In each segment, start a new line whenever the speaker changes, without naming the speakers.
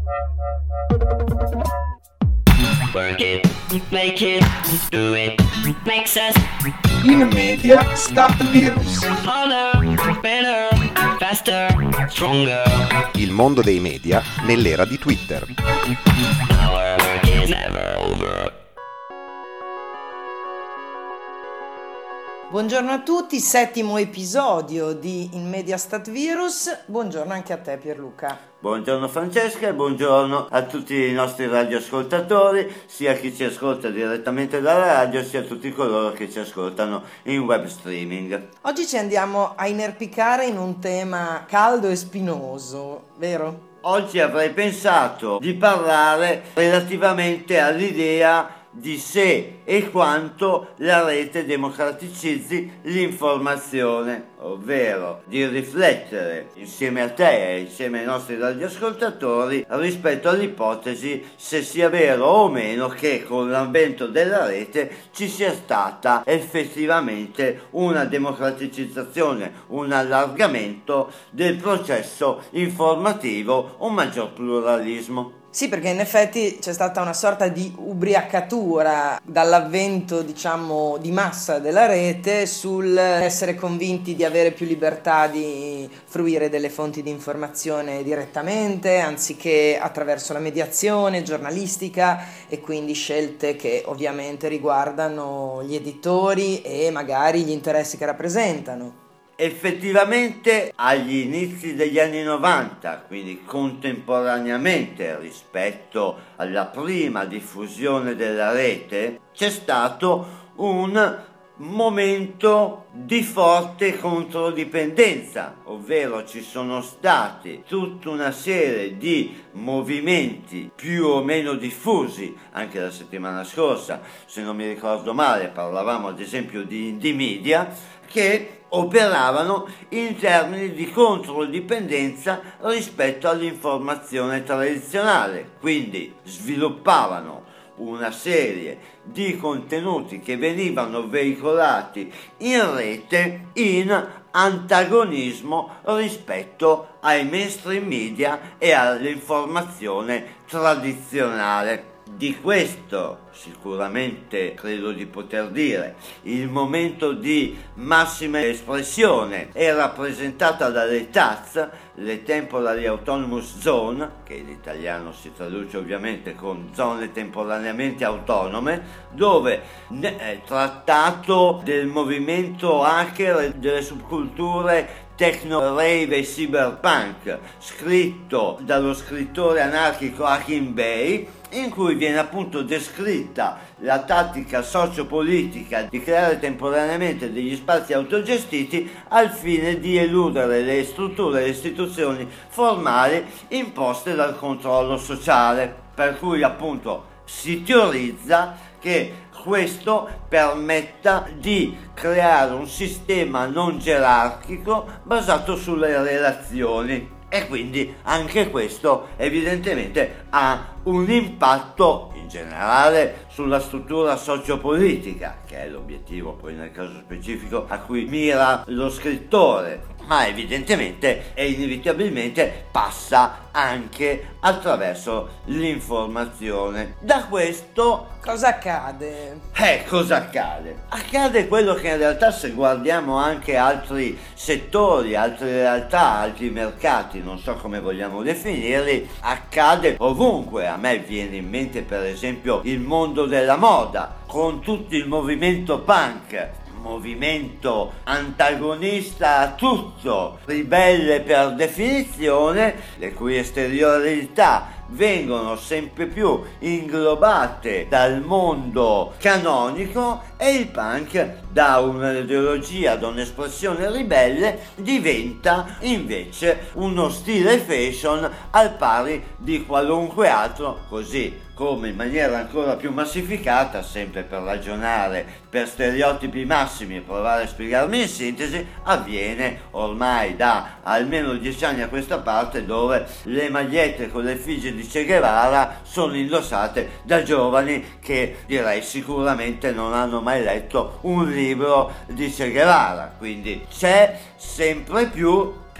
Work it, make it, do it, makes us
In Media Start-Virus.
harder, better, faster, stronger.
Il mondo dei media nell'era di Twitter.
Our work is never over.
Buongiorno a tutti, settimo episodio di In Media Start-Virus. Buongiorno anche a te Pierluca.
Buongiorno Francesca e buongiorno a tutti i nostri radioascoltatori, sia chi ci ascolta direttamente dalla radio, sia tutti coloro che ci ascoltano in web streaming.
Oggi ci andiamo a inerpicare in un tema caldo e spinoso, vero?
Oggi avrei pensato di parlare relativamente all'idea di se e quanto la rete democraticizzi l'informazione, ovvero di riflettere insieme a te e insieme ai nostri radioascoltatori rispetto all'ipotesi se sia vero o meno che con l'avvento della rete ci sia stata effettivamente una democraticizzazione, un allargamento del processo informativo, un maggior pluralismo.
Sì, perché in effetti c'è stata una sorta di ubriacatura dall'avvento, diciamo, di massa della rete sul essere convinti di avere più libertà di fruire delle fonti di informazione direttamente, anziché attraverso la mediazione giornalistica, e quindi scelte che ovviamente riguardano gli editori e magari gli interessi che rappresentano.
Effettivamente agli inizi degli anni 90, quindi contemporaneamente rispetto alla prima diffusione della rete, c'è stato un momento di forte controdipendenza, ovvero ci sono stati tutta una serie di movimenti più o meno diffusi. Anche la settimana scorsa, se non mi ricordo male, parlavamo ad esempio di indie media che operavano in termini di controdipendenza rispetto all'informazione tradizionale, quindi sviluppavano una serie di contenuti che venivano veicolati in rete in antagonismo rispetto ai mainstream media e all'informazione tradizionale. Di questo sicuramente credo di poter dire il momento di massima espressione è rappresentata dalle TAZ, le Temporary Autonomous Zone, che in italiano si traduce ovviamente con zone temporaneamente autonome, dove è trattato del movimento hacker e delle subculture techno rave e cyberpunk, scritto dallo scrittore anarchico Hakim Bey, in cui viene appunto descritta la tattica sociopolitica di creare temporaneamente degli spazi autogestiti al fine di eludere le strutture e le istituzioni formali imposte dal controllo sociale, per cui appunto si teorizza che questo permetta di creare un sistema non gerarchico basato sulle relazioni. E quindi anche questo evidentemente ha un impatto in generale sulla struttura sociopolitica, che è l'obiettivo poi nel caso specifico a cui mira lo scrittore, ma evidentemente e inevitabilmente passa anche attraverso l'informazione. Da questo
Cosa accade?
cosa accade? Accade quello che in realtà, se guardiamo anche altri settori, altre realtà, altri mercati, non so come vogliamo definirli, accade ovunque. A me viene in mente per esempio il mondo della moda, con tutto il movimento punk, movimento antagonista a tutto, ribelle per definizione, le cui esteriorità vengono sempre più inglobate dal mondo canonico, e il punk, da un'ideologia, da un'espressione ribelle, diventa invece uno stile fashion al pari di qualunque altro, così come in maniera ancora più massificata, sempre per ragionare per stereotipi massimi e provare a spiegarmi in sintesi, avviene ormai da almeno 10 anni a questa parte, dove le magliette con le effigie di Che Guevara sono indossate da giovani che direi sicuramente non hanno mai letto un libro di Che Guevara. Quindi c'è sempre più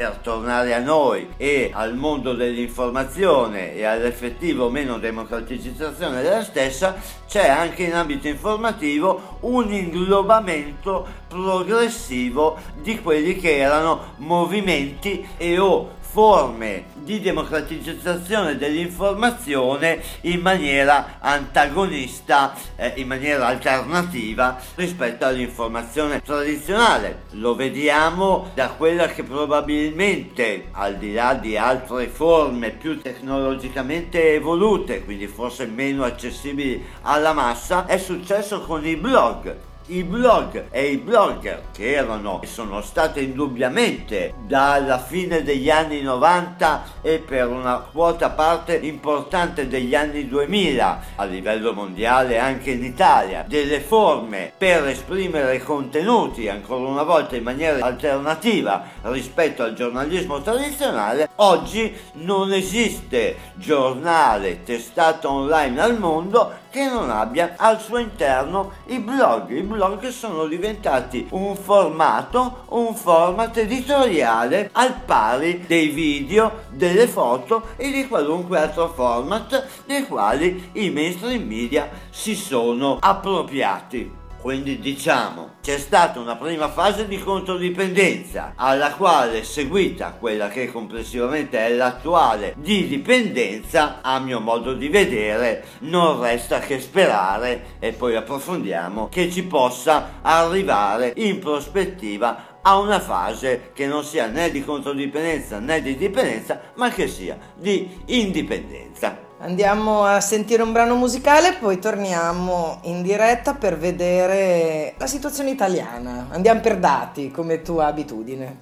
per tornare a noi e al mondo dell'informazione e all'effettiva o meno democratizzazione della stessa, c'è anche in ambito informativo un inglobamento progressivo di quelli che erano movimenti e o forme di democratizzazione dell'informazione in maniera antagonista, in maniera alternativa rispetto all'informazione tradizionale. Lo vediamo da quella che probabilmente, al di là di altre forme più tecnologicamente evolute, quindi forse meno accessibili alla massa, è successo con i blog. I blog e i blogger, che erano e sono state indubbiamente dalla fine degli anni 90 e per una quota parte importante degli anni 2000 a livello mondiale, anche in Italia, delle forme per esprimere contenuti ancora una volta in maniera alternativa rispetto al giornalismo tradizionale. Oggi non esiste giornale, testata online al mondo che non abbia al suo interno i blog. I blog sono diventati un format editoriale al pari dei video, delle foto e di qualunque altro format dei quali i mainstream media si sono appropriati. Quindi diciamo, c'è stata una prima fase di controdipendenza alla quale è seguita quella che complessivamente è l'attuale di dipendenza. A mio modo di vedere non resta che sperare, e poi approfondiamo, che ci possa arrivare in prospettiva a una fase che non sia né di controdipendenza né di dipendenza, ma che sia di indipendenza.
Andiamo a sentire un brano musicale, poi torniamo in diretta per vedere la situazione italiana. Andiamo per dati, come tua abitudine.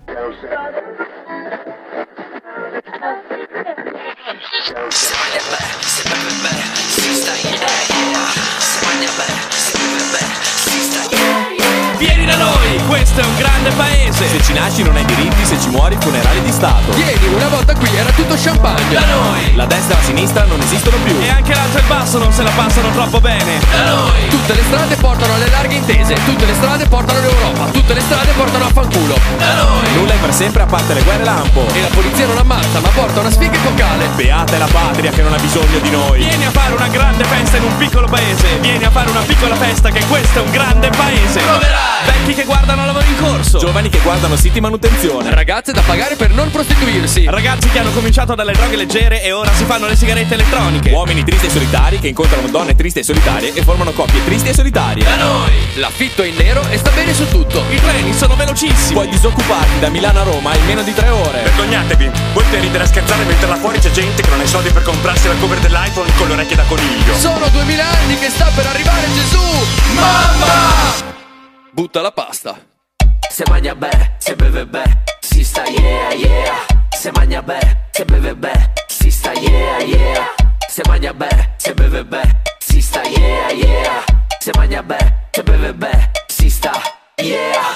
Vieni da noi, questo è un grande paese.
Se ci nasci non hai diritti, se ci muori funerali di Stato.
Vieni, una volta qui era tutto champagne. Da noi,
La destra e la sinistra non esistono più.
e anche l'alto e il basso non se la passano troppo bene. Da noi, tutte le strade portano alle larghe intese. Tutte le strade portano all'Europa. Tutte le strade portano a fanculo. Da noi,
Nulla è per sempre a parte le guerre lampo.
e la polizia non ammazza, ma porta una sfiga epocale.
Beata è la patria che non ha bisogno di noi.
Vieni a fare una grande festa in un piccolo paese. Vieni a fare una piccola festa, che questo è un grande paese. Troverai vecchi che guardano lavoro in corso,
Giovani che guardano siti manutenzione.
ragazze da pagare per non prostituirsi, ragazzi che hanno cominciato dalle droghe leggere e ora si fanno le sigarette elettroniche.
Uomini tristi e solitari che incontrano donne tristi e solitarie e formano coppie tristi e solitarie.
Da noi, l'affitto è in nero e sta bene su tutto. I treni sono velocissimi.
Puoi disoccuparti da Milano a Roma in meno di 3 ore.
Vergognatevi, voi per ridere a scherzare mentre là fuori c'è gente che non ha i soldi per comprarsi la cover dell'iPhone con le orecchie da coniglio.
Sono 2000 anni che sta per arrivare Gesù. Mamma! Butta la pasta.
Se mangia bene, se beve bene, si sta yeah yeah. Se mangia bene, se beve bene, si sta yeah yeah. Se mangia bene, se beve bene, si sta yeah yeah. Se mangia bene, se beve bene, si sta yeah.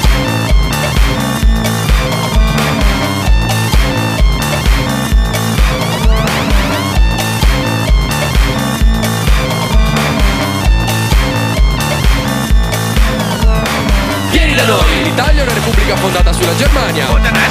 Vieni da noi. L'Italia è una repubblica fondata sulla Germania.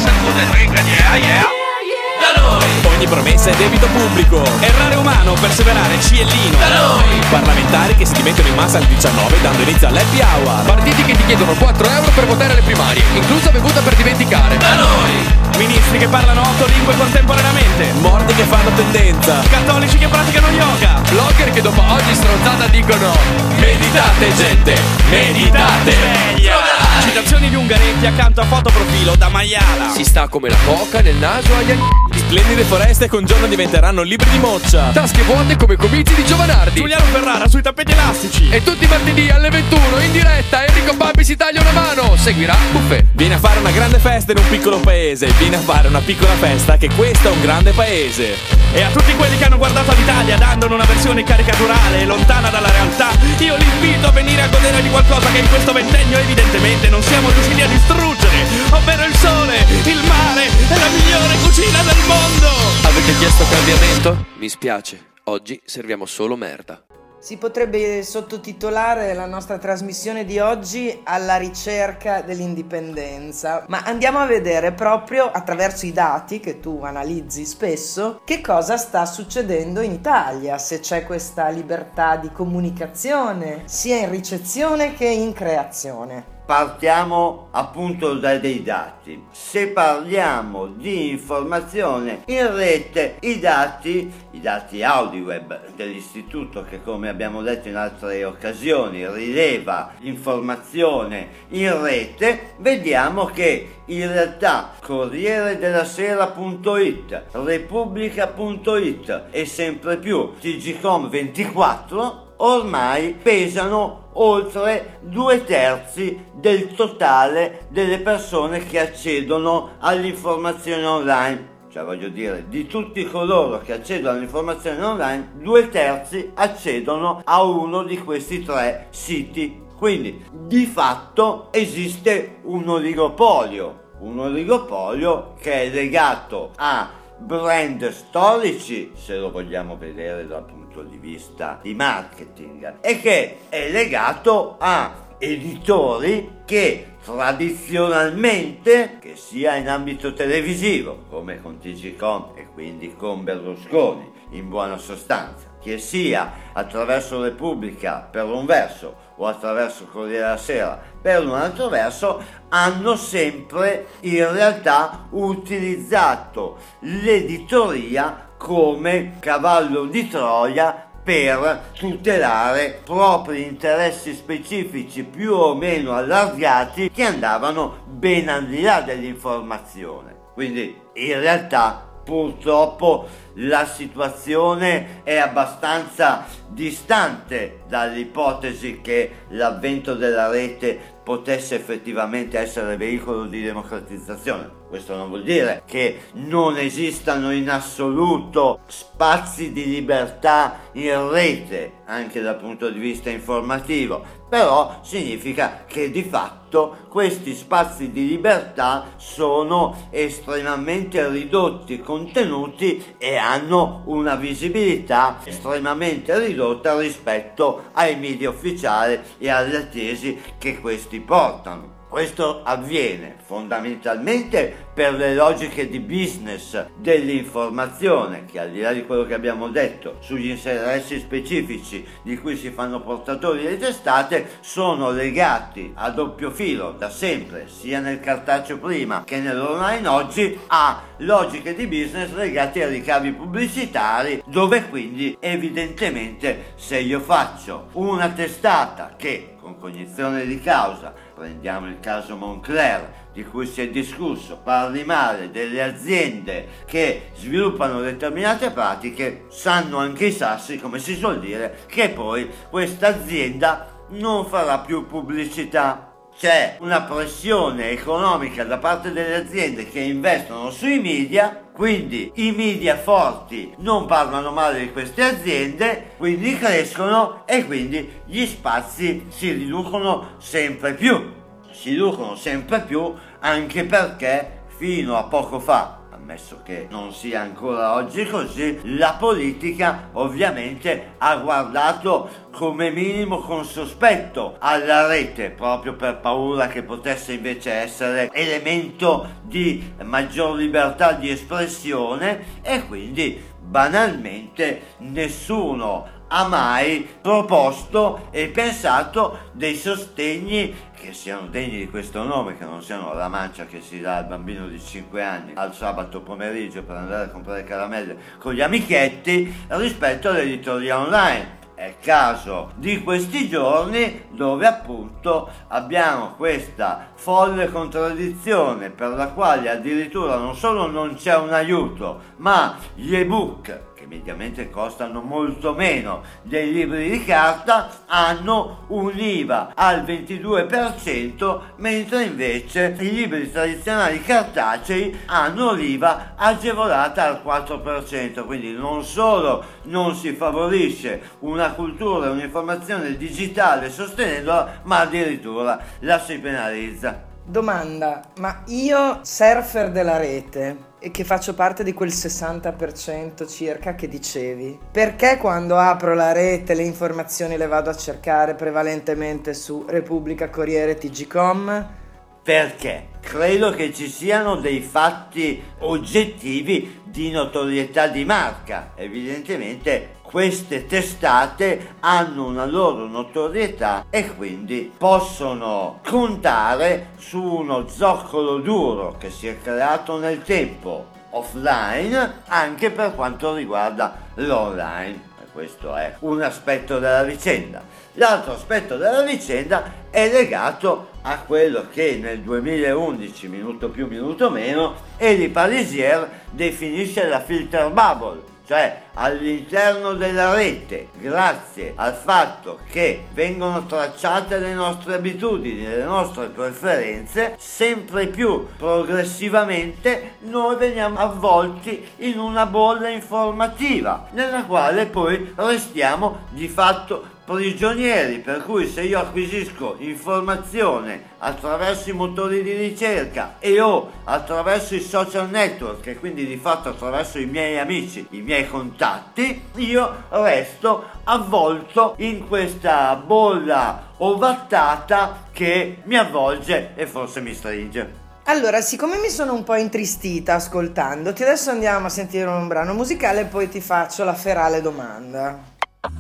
Da noi,
Ogni promessa è debito pubblico.
errare umano, perseverare, ciellino. Da noi,
Parlamentari che si dimettono in massa alle 19 dando inizio all'happy hour.
partiti che ti chiedono 4 euro per votare alle primarie, inclusa bevuta per dimenticare. Da noi, ministri che parlano 8 lingue contemporaneamente,
Morti che fanno tendenza.
cattolici che praticano yoga, blogger che dopo ogni stronzata dicono meditate gente, meditate. Citazioni di Ungaretti accanto a fotoprofilo da maiala. Si sta come la coca nel naso agli
Splendide foreste che un giorno diventeranno libri di moccia.
tasche vuote come comizi di Giovanardi. Giuliano Ferrara sui tappeti elastici. E tutti i martedì alle 21 in diretta Enrico Papi si taglia una mano. Seguirà Buffet.
Vieni a fare una grande festa in un piccolo paese. Vieni a fare una piccola festa che questo è un grande paese.
E a tutti quelli che hanno guardato l'Italia dandone una versione caricaturale e lontana dalla realtà, io li invito a venire a godere di qualcosa che in questo ventennio evidentemente non siamo riusciti a distruggere, ovvero il sole, il mare e la migliore cucina del mondo. Avete chiesto cambiamento? Mi spiace, oggi serviamo solo merda.
Si potrebbe sottotitolare la nostra trasmissione di oggi alla ricerca dell'indipendenza, ma andiamo a vedere proprio attraverso i dati che tu analizzi spesso che cosa sta succedendo in Italia, se c'è questa libertà di comunicazione sia in ricezione che in creazione.
Partiamo appunto dai dati. Se parliamo di informazione in rete, i dati Audiweb dell'istituto, che come abbiamo detto in altre occasioni rileva l'informazione in rete, vediamo che in realtà Corriere della Sera.it, Repubblica.it e sempre più TGcom24 ormai pesano oltre 2/3 del totale delle persone che accedono all'informazione online. Cioè, voglio dire, di tutti coloro che accedono all'informazione online, 2/3 accedono a uno di questi 3 siti. Quindi, di fatto, esiste un oligopolio che è legato a brand storici, se lo vogliamo vedere dal punto di vista di marketing, e che è legato a editori che tradizionalmente, che sia in ambito televisivo come con TGcom e quindi con Berlusconi in buona sostanza, che sia attraverso Repubblica per un verso o attraverso Corriere della Sera per un altro verso, hanno sempre in realtà utilizzato l'editoria come cavallo di Troia per tutelare propri interessi specifici più o meno allargati che andavano ben al di là dell'informazione. Quindi in realtà purtroppo la situazione è abbastanza distante dall'ipotesi che l'avvento della rete potesse effettivamente essere veicolo di democratizzazione. Questo non vuol dire che non esistano in assoluto spazi di libertà in rete, anche dal punto di vista informativo, però significa che di fatto questi spazi di libertà sono estremamente ridotti, contenuti e hanno una visibilità estremamente ridotta rispetto ai media ufficiali e alle tesi che questi portano. Questo avviene fondamentalmente per le logiche di business dell'informazione, che al di là di quello che abbiamo detto sugli interessi specifici di cui si fanno portatori le testate, sono legati a doppio filo da sempre, sia nel cartaceo prima che nell'online oggi, a logiche di business legate ai ricavi pubblicitari, dove quindi evidentemente se io faccio una testata che con cognizione di causa, prendiamo il caso Moncler di cui si è discusso, parli male delle aziende che sviluppano determinate pratiche, sanno anche i sassi, come si suol dire, che poi questa azienda non farà più pubblicità. C'è una pressione economica da parte delle aziende che investono sui media, quindi i media forti non parlano male di queste aziende, quindi crescono e quindi gli spazi si riducono sempre più. Si riducono sempre più anche perché fino a poco fa, ammesso che non sia ancora oggi così, la politica ovviamente ha guardato come minimo con sospetto alla rete, proprio per paura che potesse invece essere elemento di maggior libertà di espressione, e quindi banalmente nessuno ha mai proposto e pensato dei sostegni che siano degni di questo nome, che non siano la mancia che si dà al bambino di 5 anni al sabato pomeriggio per andare a comprare caramelle con gli amichetti, rispetto all'editoria online. È caso di questi giorni dove appunto abbiamo questa folle contraddizione per la quale addirittura non solo non c'è un aiuto, ma gli ebook, che mediamente costano molto meno dei libri di carta, hanno un'IVA al 22%, mentre invece i libri tradizionali cartacei hanno l'IVA agevolata al 4%, quindi non solo non si favorisce una cultura e un'informazione digitale sostenendola, ma addirittura la si penalizza.
Domanda, ma io surfer della rete e che faccio parte di quel 60% circa che dicevi, perché quando apro la rete le informazioni le vado a cercare prevalentemente su Repubblica, Corriere, TGcom?
Perché credo che ci siano dei fatti oggettivi di notorietà di marca. Evidentemente queste testate hanno una loro notorietà e quindi possono contare su uno zoccolo duro che si è creato nel tempo offline anche per quanto riguarda l'online. E questo è un aspetto della vicenda. L'altro aspetto della vicenda è legato a quello che nel 2011, minuto più minuto meno, Eli Pariser definisce la filter bubble, cioè all'interno della rete, grazie al fatto che vengono tracciate le nostre abitudini, le nostre preferenze, sempre più progressivamente noi veniamo avvolti in una bolla informativa, nella quale poi restiamo di fatto prigionieri, per cui se io acquisisco informazione attraverso i motori di ricerca e o attraverso i social network e quindi di fatto attraverso i miei amici, i miei contatti, io resto avvolto in questa bolla ovattata che mi avvolge e forse mi stringe.
Allora, siccome mi sono un po' intristita ascoltandoti, adesso andiamo a sentire un brano musicale e poi ti faccio la ferale domanda.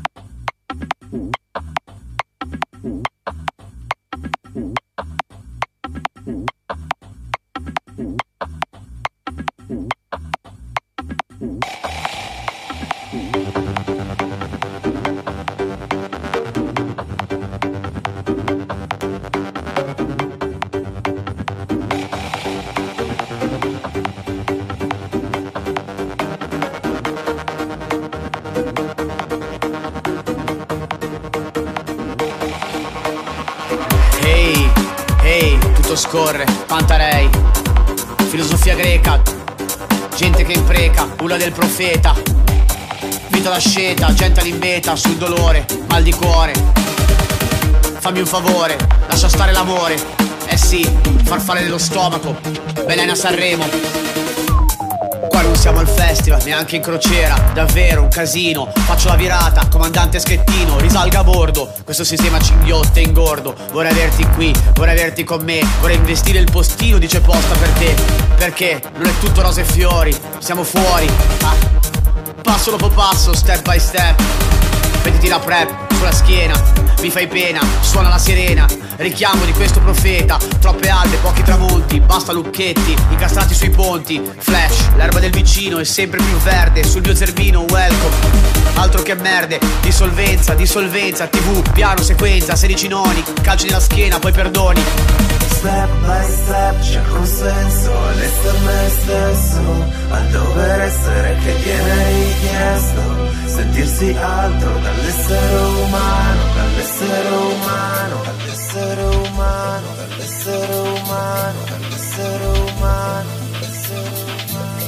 Scorre, Pantarei, filosofia greca, gente che impreca, ulla del profeta, vita da sceta, gente all'imbeta, sul dolore, mal di cuore. Fammi un favore, lascia stare l'amore, eh sì, farfalle dello stomaco, Belen a Sanremo. Qua non siamo al festival, neanche in crociera, davvero un casino. Faccio la virata, comandante Schettino, risalga a bordo, questo sistema cinghiotte ingordo. Vorrei averti qui, vorrei averti con me, vorrei investire il postino, dice posta per te. Perché non è tutto rose e fiori, siamo fuori, passo dopo passo, step by step. Mettiti la prep sulla schiena, mi fai pena, suona la sirena, richiamo di questo profeta. Troppe albe, pochi tramonti, basta lucchetti, incastrati sui ponti. Flash, l'erba del vicino è sempre più verde, sul mio zerbino welcome. Altro che merde, dissolvenza, TV, piano, sequenza, 16 noni, calci nella schiena, poi perdoni.
Step by step c'è consenso all'essere me stesso, al dover essere che viene richiesto. Sentirsi altro dall'essere umano, dall'essere umano, dall'essere umano, dall'essere umano, dall'essere umano, dall'essere umano.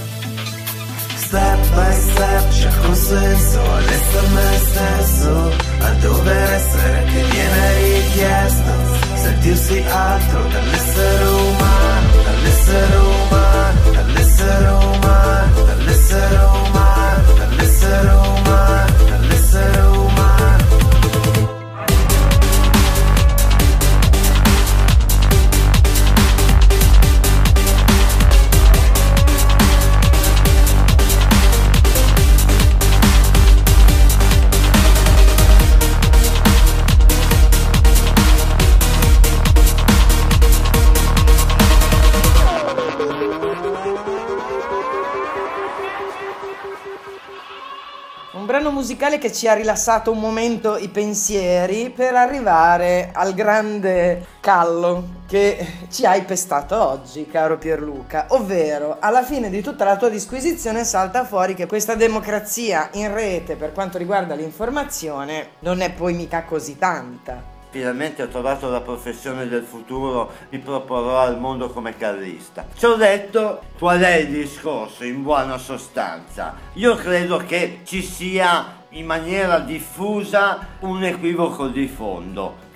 Step by step c'è consenso all'essere me stesso, al dover essere che viene richiesto. Sentirsi altro dall'essere umano, dall'essere umano, dall'essere umano, dall'essere umano, dall'essere umano, dall'essere umano.
Brano musicale che ci ha rilassato un momento i pensieri per arrivare al grande callo che ci hai pestato oggi, caro Pierluca, ovvero alla fine di tutta la tua disquisizione salta fuori che questa democrazia in rete per quanto riguarda l'informazione non è poi mica così tanta.
Finalmente ho trovato la professione del futuro, mi proporrò al mondo come carlista. Ci ho detto qual è il discorso in buona sostanza. Io credo che ci sia in maniera diffusa un equivoco di fondo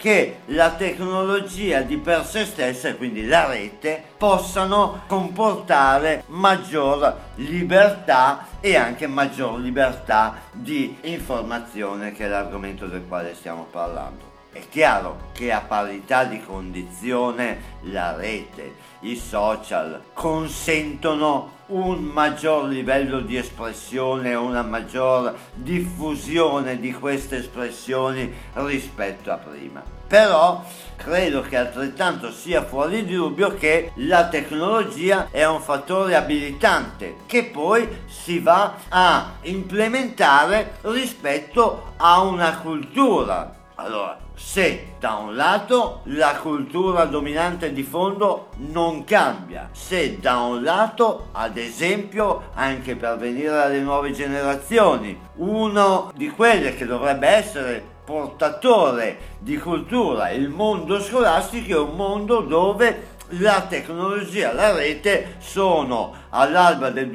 che la tecnologia di per sé stessa, e quindi la rete, possano comportare maggior libertà e anche maggior libertà di informazione, che è l'argomento del quale stiamo parlando. È chiaro che a parità di condizione la rete, i social consentono un maggior livello di espressione, una maggior diffusione di queste espressioni rispetto a prima. Però credo che altrettanto sia fuori di dubbio che la tecnologia è un fattore abilitante che poi si va a implementare rispetto a una cultura. Allora, se da un lato la cultura dominante di fondo non cambia, se da un lato, ad esempio, anche per venire alle nuove generazioni, uno di quelle che dovrebbe essere portatore di cultura, il mondo scolastico, è un mondo dove la tecnologia, la rete sono all'alba del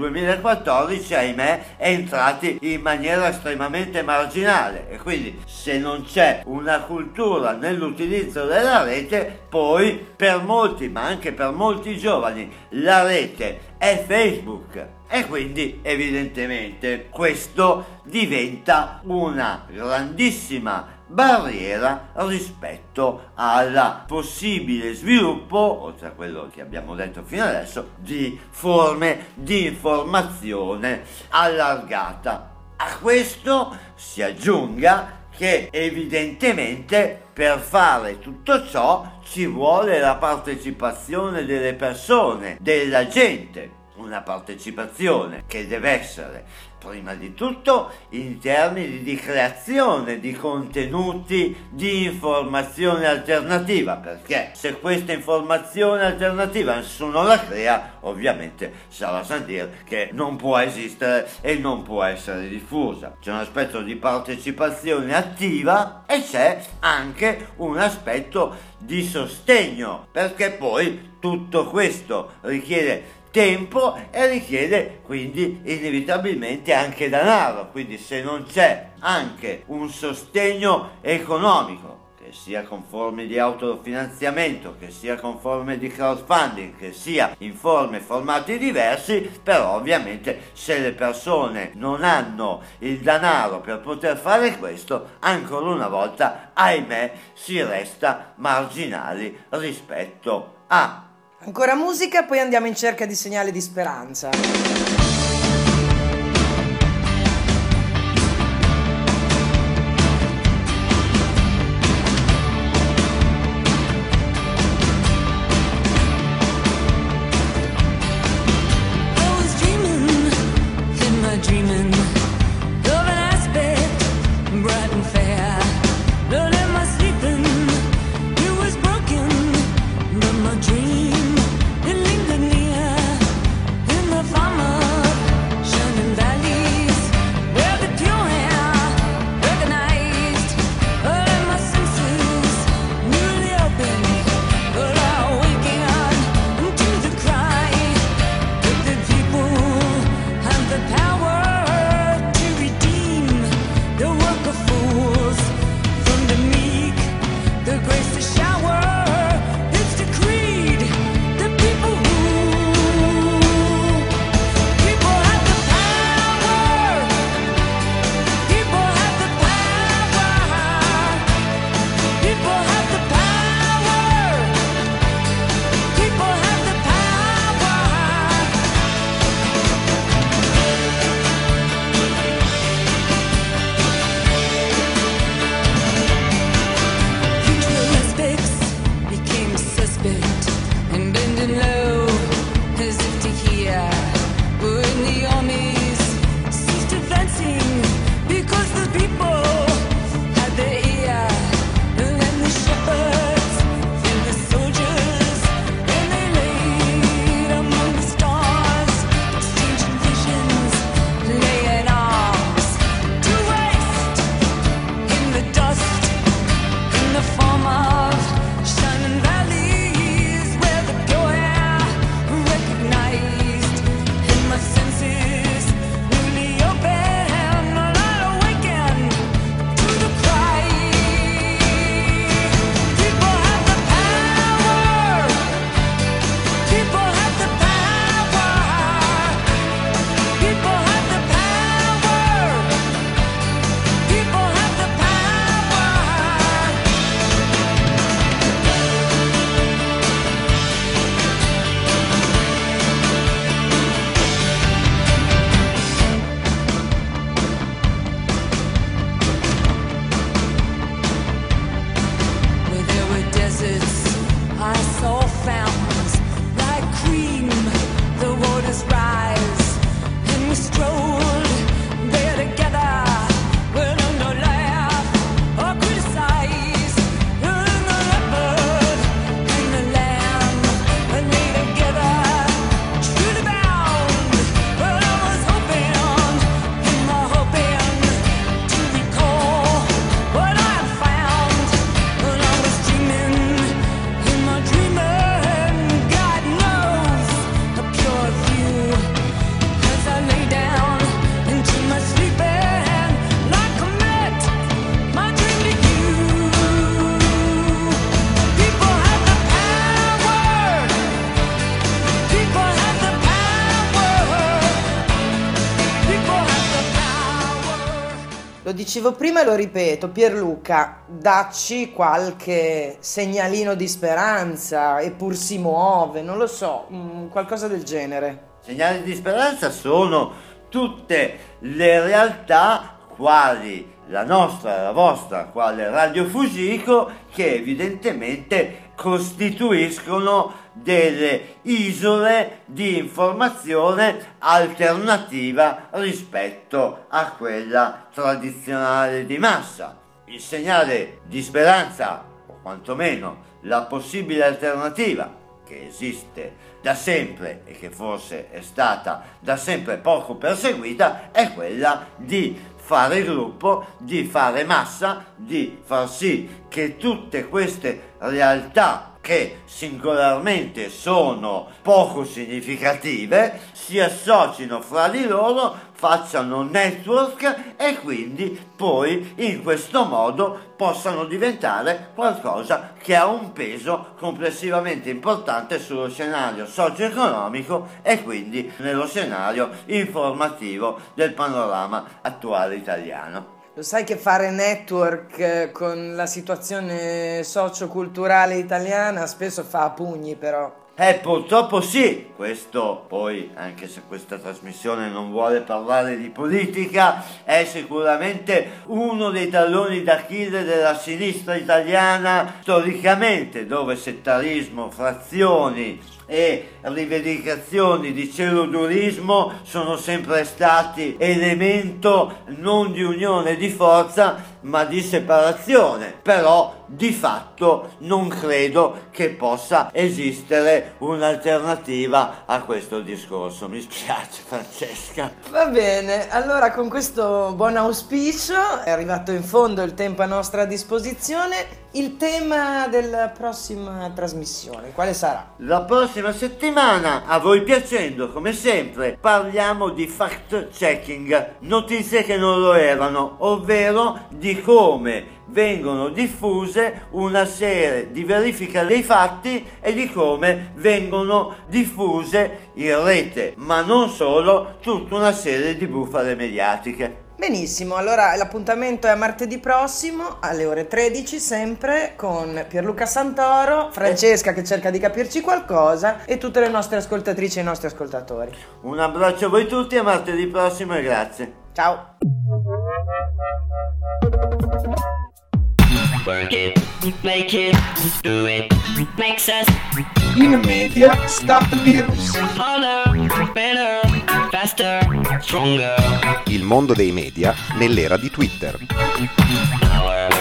2014, ahimè, entrati in maniera estremamente marginale, e quindi se non c'è una cultura nell'utilizzo della rete, poi per molti, ma anche per molti giovani, la rete è Facebook, e quindi evidentemente questo diventa una grandissima barriera rispetto al possibile sviluppo, oltre a quello che abbiamo detto fino adesso, di forme di informazione allargata. A questo si aggiunga che evidentemente per fare tutto ciò ci vuole la partecipazione delle persone, della gente, una partecipazione che deve essere prima di tutto in termini di creazione di contenuti di informazione alternativa, perché se questa informazione alternativa nessuno la crea, ovviamente sarà a dire che non può esistere e non può essere diffusa. C'è un aspetto di partecipazione attiva e c'è anche un aspetto di sostegno, perché poi tutto questo richiede tempo e richiede quindi inevitabilmente anche denaro. Quindi se non c'è anche un sostegno economico, che sia con forme di autofinanziamento, che sia con forme di crowdfunding, che sia in formati diversi, però ovviamente se le persone non hanno il denaro per poter fare questo, ancora una volta, ahimè, si resta marginali rispetto a.
Ancora musica, poi andiamo in cerca di segnali di speranza.
Dream, it lingered near in the farmer.
Lo dicevo prima e lo ripeto, Pierluca, dacci qualche segnalino di speranza, eppur si muove, non lo so, qualcosa del genere.
Segnali di speranza sono tutte le realtà quali la nostra, la vostra, quale Radio Fusico, che evidentemente costituiscono delle isole di informazione alternativa rispetto a quella tradizionale di massa. Il segnale di speranza, o quantomeno la possibile alternativa che esiste da sempre e che forse è stata da sempre poco perseguita, è quella di fare gruppo, di fare massa, di far sì che tutte queste realtà che singolarmente sono poco significative si associno fra di loro, facciano network e quindi poi in questo modo possano diventare qualcosa che ha un peso complessivamente importante sullo scenario socio-economico e quindi nello scenario informativo del panorama attuale italiano.
Lo sai che fare network con la situazione socio-culturale italiana spesso fa a pugni, però.
Purtroppo sì, questo poi, anche se questa trasmissione non vuole parlare di politica, è sicuramente uno dei talloni d'Achille della sinistra italiana storicamente, dove settarismo, frazioni e rivendicazioni di celodurismo sono sempre stati elemento non di unione di forza ma di separazione. Però di fatto non credo che possa esistere un'alternativa a questo discorso. Mi spiace, Francesca.
Va bene, allora con questo buon auspicio è arrivato in fondo il tempo a nostra disposizione. Il tema della prossima trasmissione, quale sarà?
La prossima settimana, a voi piacendo, come sempre, parliamo di fact-checking, notizie che non lo erano, ovvero di come vengono diffuse una serie di verifiche dei fatti e di come vengono diffuse in rete, ma non solo, tutta una serie di bufale mediatiche.
Benissimo, allora l'appuntamento è martedì prossimo alle ore 13 sempre con Pierluca Santoro, Francesca che cerca di capirci qualcosa e tutte le nostre ascoltatrici e i nostri ascoltatori.
Un abbraccio a voi tutti, a martedì prossimo e grazie.
Ciao.
Work it, make it, do it, makes us
In media, stop the virus.
harder, better, faster, stronger.
Il mondo dei media nell'era di Twitter.
Our